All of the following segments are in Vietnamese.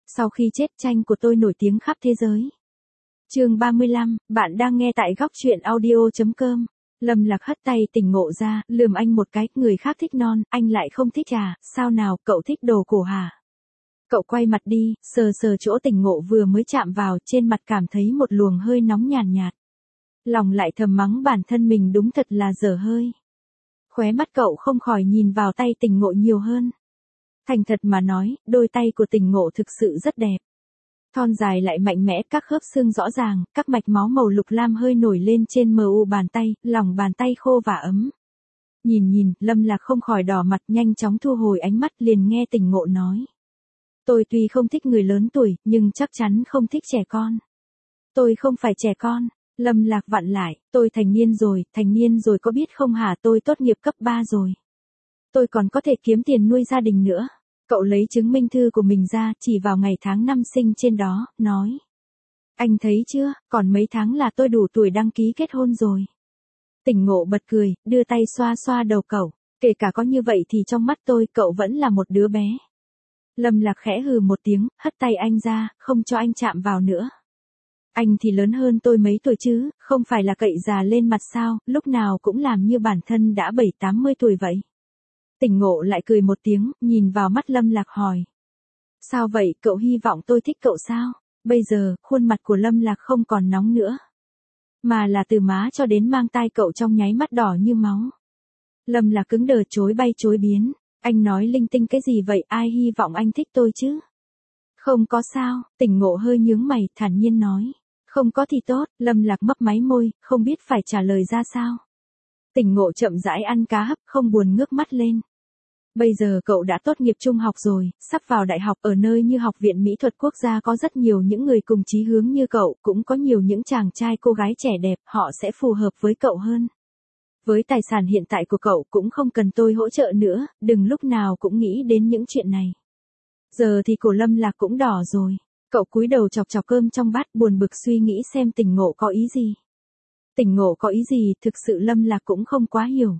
Sau khi chết tranh của tôi nổi tiếng khắp thế giới. Chương 35, bạn đang nghe tại góc truyện audio.com. Lâm Lạc hất tay Tỉnh Ngộ ra, lườm anh một cái, người khác thích non, anh lại không thích à, sao nào, cậu thích đồ cổ hả? Cậu quay mặt đi, sờ sờ chỗ Tỉnh Ngộ vừa mới chạm vào, trên mặt cảm thấy một luồng hơi nóng nhàn nhạt. Lòng lại thầm mắng bản thân mình đúng thật là dở hơi. Khóe mắt cậu không khỏi nhìn vào tay Tỉnh Ngộ nhiều hơn. Thành thật mà nói, đôi tay của Tỉnh Ngộ thực sự rất đẹp. Thon dài lại mạnh mẽ, các khớp xương rõ ràng, các mạch máu màu lục lam hơi nổi lên trên mu bàn tay, lòng bàn tay khô và ấm. Nhìn, Lâm Lạc không khỏi đỏ mặt, nhanh chóng thu hồi ánh mắt, liền nghe Tỉnh Ngộ nói. Tôi tuy không thích người lớn tuổi, nhưng chắc chắn không thích trẻ con. Tôi không phải trẻ con. Lâm Lạc vặn lại, tôi thành niên rồi có biết không hả, tôi tốt nghiệp cấp 3 rồi. Tôi còn có thể kiếm tiền nuôi gia đình nữa. Cậu lấy chứng minh thư của mình ra, chỉ vào ngày tháng năm sinh trên đó, nói. Anh thấy chưa, còn mấy tháng là tôi đủ tuổi đăng ký kết hôn rồi. Tỉnh Ngộ bật cười, đưa tay xoa xoa đầu cậu. Kể cả có như vậy thì trong mắt tôi, cậu vẫn là một đứa bé. Lâm Lạc khẽ hừ một tiếng, hất tay anh ra, không cho anh chạm vào nữa. Anh thì lớn hơn tôi mấy tuổi chứ, không phải là cậy già lên mặt sao, lúc nào cũng làm như bản thân đã 70-80 tuổi vậy. Tỉnh Ngộ lại cười một tiếng, nhìn vào mắt Lâm Lạc hỏi. Sao vậy, cậu hy vọng tôi thích cậu sao? Bây giờ, khuôn mặt của Lâm Lạc không còn nóng nữa. Mà là từ má cho đến mang tai cậu trong nháy mắt đỏ như máu. Lâm Lạc cứng đờ chối bay chối biến. Anh nói linh tinh cái gì vậy, ai hy vọng anh thích tôi chứ? Không có sao, Tỉnh Ngộ hơi nhướng mày, thản nhiên nói. Không có thì tốt, Lâm Lạc mấp máy môi, không biết phải trả lời ra sao. Tỉnh Ngộ chậm rãi ăn cá hấp, không buồn ngước mắt lên. Bây giờ cậu đã tốt nghiệp trung học rồi, sắp vào đại học, ở nơi như Học viện Mỹ thuật Quốc gia có rất nhiều những người cùng chí hướng như cậu, cũng có nhiều những chàng trai cô gái trẻ đẹp, họ sẽ phù hợp với cậu hơn. Với tài sản hiện tại của cậu cũng không cần tôi hỗ trợ nữa, đừng lúc nào cũng nghĩ đến những chuyện này. Giờ thì cổ Lâm Lạc cũng đỏ rồi. Cậu cúi đầu chọc chọc cơm trong bát, buồn bực suy nghĩ xem Tỉnh Ngộ có ý gì. Tỉnh Ngộ có ý gì, thực sự Lâm Lạc cũng không quá hiểu.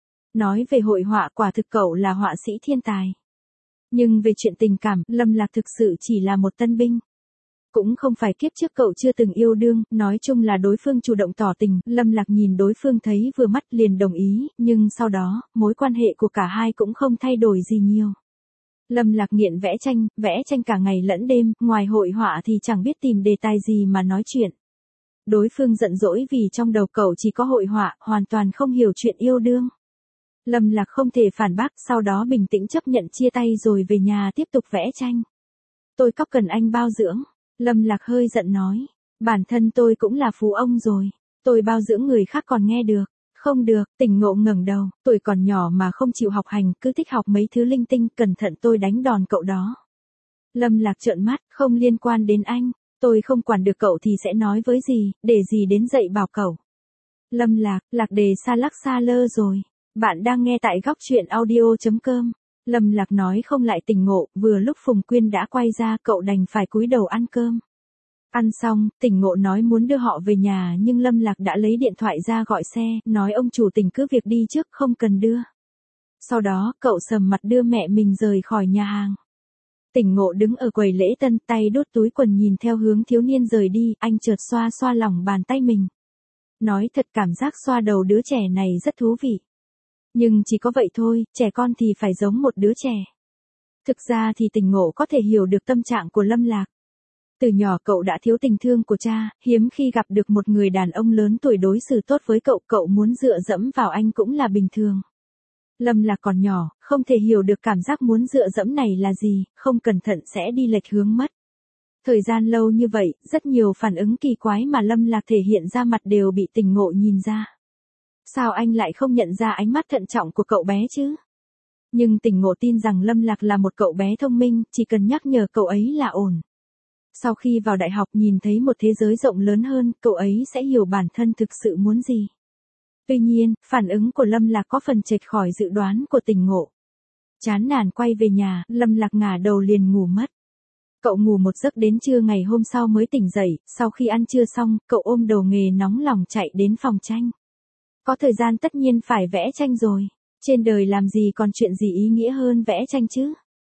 Nói về hội họa, quả thực cậu là họa sĩ thiên tài. Nhưng về chuyện tình cảm, Lâm Lạc thực sự chỉ là một tân binh. Cũng không phải kiếp trước cậu chưa từng yêu đương, nói chung là đối phương chủ động tỏ tình, Lâm Lạc nhìn đối phương thấy vừa mắt liền đồng ý, nhưng sau đó, mối quan hệ của cả hai cũng không thay đổi gì nhiều. Lâm Lạc nghiện vẽ tranh cả ngày lẫn đêm, ngoài hội họa thì chẳng biết tìm đề tài gì mà nói chuyện. Đối phương giận dỗi vì trong đầu cậu chỉ có hội họa, hoàn toàn không hiểu chuyện yêu đương. Lâm Lạc không thể phản bác, sau đó bình tĩnh chấp nhận chia tay rồi về nhà tiếp tục vẽ tranh. Tôi có cần anh bao dưỡng? Lâm Lạc hơi giận nói. Bản thân tôi cũng là phú ông rồi. Tôi bao dưỡng người khác còn nghe được. Không được, Tỉnh Ngộ ngẩng đầu, tuổi còn nhỏ mà không chịu học hành, cứ thích học mấy thứ linh tinh, cẩn thận tôi đánh đòn cậu đó. Lâm Lạc trợn mắt, không liên quan đến anh, tôi không quản được cậu thì sẽ nói với gì, để gì đến dạy bảo cậu. Lâm Lạc, lạc đề xa lắc xa lơ rồi. Bạn đang nghe tại góc truyện audio.com. Lâm Lạc nói không lại Tỉnh Ngộ, vừa lúc Phùng Quyên đã quay ra, cậu đành phải cúi đầu ăn cơm. Ăn xong, Tỉnh Ngộ nói muốn đưa họ về nhà nhưng Lâm Lạc đã lấy điện thoại ra gọi xe, nói ông chủ Tỉnh cứ việc đi trước không cần đưa. Sau đó, cậu sầm mặt đưa mẹ mình rời khỏi nhà hàng. Tỉnh Ngộ đứng ở quầy lễ tân, tay đút túi quần nhìn theo hướng thiếu niên rời đi, anh chợt xoa xoa lòng bàn tay mình. Nói thật cảm giác xoa đầu đứa trẻ này rất thú vị. Nhưng chỉ có vậy thôi, trẻ con thì phải giống một đứa trẻ. Thực ra thì Tỉnh Ngộ có thể hiểu được tâm trạng của Lâm Lạc. Từ nhỏ cậu đã thiếu tình thương của cha, hiếm khi gặp được một người đàn ông lớn tuổi đối xử tốt với cậu, cậu muốn dựa dẫm vào anh cũng là bình thường. Lâm Lạc còn nhỏ, không thể hiểu được cảm giác muốn dựa dẫm này là gì, không cẩn thận sẽ đi lệch hướng mất. Thời gian lâu như vậy, rất nhiều phản ứng kỳ quái mà Lâm Lạc thể hiện ra mặt đều bị Tỉnh Ngộ nhìn ra. Sao anh lại không nhận ra ánh mắt thận trọng của cậu bé chứ? Nhưng Tỉnh Ngộ tin rằng Lâm Lạc là một cậu bé thông minh, chỉ cần nhắc nhở cậu ấy là ổn. Sau khi vào đại học nhìn thấy một thế giới rộng lớn hơn, cậu ấy sẽ hiểu bản thân thực sự muốn gì. Tuy nhiên, phản ứng của Lâm Lạc có phần chệch khỏi dự đoán của Tỉnh Ngộ. Chán nản quay về nhà, Lâm Lạc ngả đầu liền ngủ mất. Cậu ngủ một giấc đến trưa ngày hôm sau mới tỉnh dậy, sau khi ăn trưa xong, cậu ôm đầu nghề nóng lòng chạy đến phòng tranh. Có thời gian tất nhiên phải vẽ tranh rồi. Trên đời làm gì còn chuyện gì ý nghĩa hơn vẽ tranh chứ?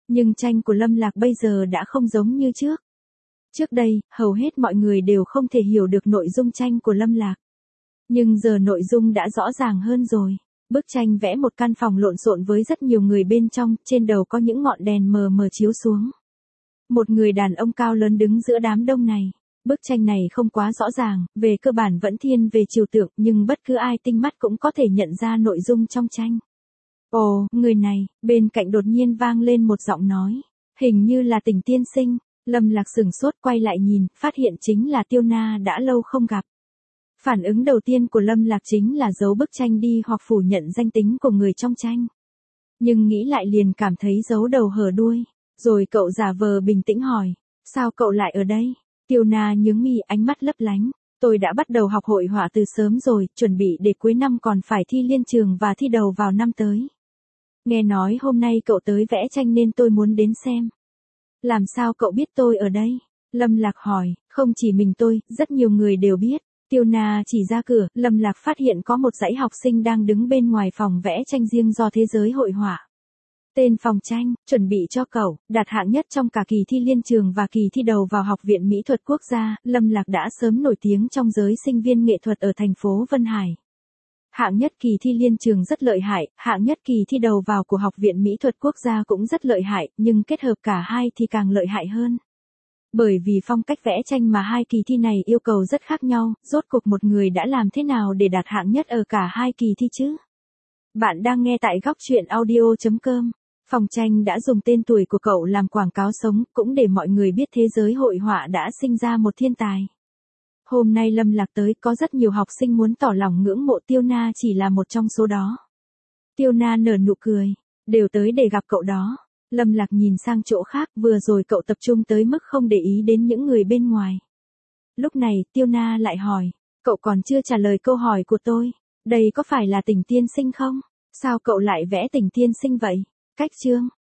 Nhưng tranh của Lâm Lạc bây giờ đã không giống như trước. Trước đây, hầu hết mọi người đều không thể hiểu được nội dung tranh của Lâm Lạc. Nhưng giờ nội dung đã rõ ràng hơn rồi. Bức tranh vẽ một căn phòng lộn xộn với rất nhiều người bên trong, trên đầu có những ngọn đèn mờ mờ chiếu xuống. Một người đàn ông cao lớn đứng giữa đám đông này. Bức tranh này không quá rõ ràng, về cơ bản vẫn thiên về trừu tượng, nhưng bất cứ ai tinh mắt cũng có thể nhận ra nội dung trong tranh. Ồ, người này, bên cạnh đột nhiên vang lên một giọng nói. Hình như là Tình tiên sinh. Lâm Lạc sửng sốt quay lại nhìn, phát hiện chính là Tiêu Na đã lâu không gặp. Phản ứng đầu tiên của Lâm Lạc chính là giấu bức tranh đi hoặc phủ nhận danh tính của người trong tranh. Nhưng nghĩ lại liền cảm thấy giấu đầu hở đuôi. Rồi cậu giả vờ bình tĩnh hỏi, sao cậu lại ở đây? Tiêu Na nhướng mi, ánh mắt lấp lánh. Tôi đã bắt đầu học hội họa từ sớm rồi, chuẩn bị để cuối năm còn phải thi liên trường và thi đầu vào năm tới. Nghe nói hôm nay cậu tới vẽ tranh nên tôi muốn đến xem. Làm sao cậu biết tôi ở đây? Lâm Lạc hỏi, không chỉ mình tôi, rất nhiều người đều biết. Tiêu Na chỉ ra cửa, Lâm Lạc phát hiện có một dãy học sinh đang đứng bên ngoài phòng vẽ tranh riêng do Thế giới hội họa. Tên phòng tranh, chuẩn bị cho cậu, đạt hạng nhất trong cả kỳ thi liên trường và kỳ thi đầu vào Học viện Mỹ thuật Quốc gia, Lâm Lạc đã sớm nổi tiếng trong giới sinh viên nghệ thuật ở thành phố Vân Hải. Hạng nhất kỳ thi liên trường rất lợi hại, hạng nhất kỳ thi đầu vào của Học viện Mỹ thuật Quốc gia cũng rất lợi hại, nhưng kết hợp cả hai thì càng lợi hại hơn. Bởi vì phong cách vẽ tranh mà hai kỳ thi này yêu cầu rất khác nhau, rốt cuộc một người đã làm thế nào để đạt hạng nhất ở cả hai kỳ thi chứ? Bạn đang nghe tại góc truyện audio.com. Phòng tranh đã dùng tên tuổi của cậu làm quảng cáo sống, cũng để mọi người biết thế giới hội họa đã sinh ra một thiên tài. Hôm nay Lâm Lạc tới, có rất nhiều học sinh muốn tỏ lòng ngưỡng mộ, Tiêu Na chỉ là một trong số đó. Tiêu Na nở nụ cười, đều tới để gặp cậu đó. Lâm Lạc nhìn sang chỗ khác, vừa rồi cậu tập trung tới mức không để ý đến những người bên ngoài. Lúc này, Tiêu Na lại hỏi, cậu còn chưa trả lời câu hỏi của tôi, đây có phải là Tình tiên sinh không? Sao cậu lại vẽ Tình tiên sinh vậy? Cách chương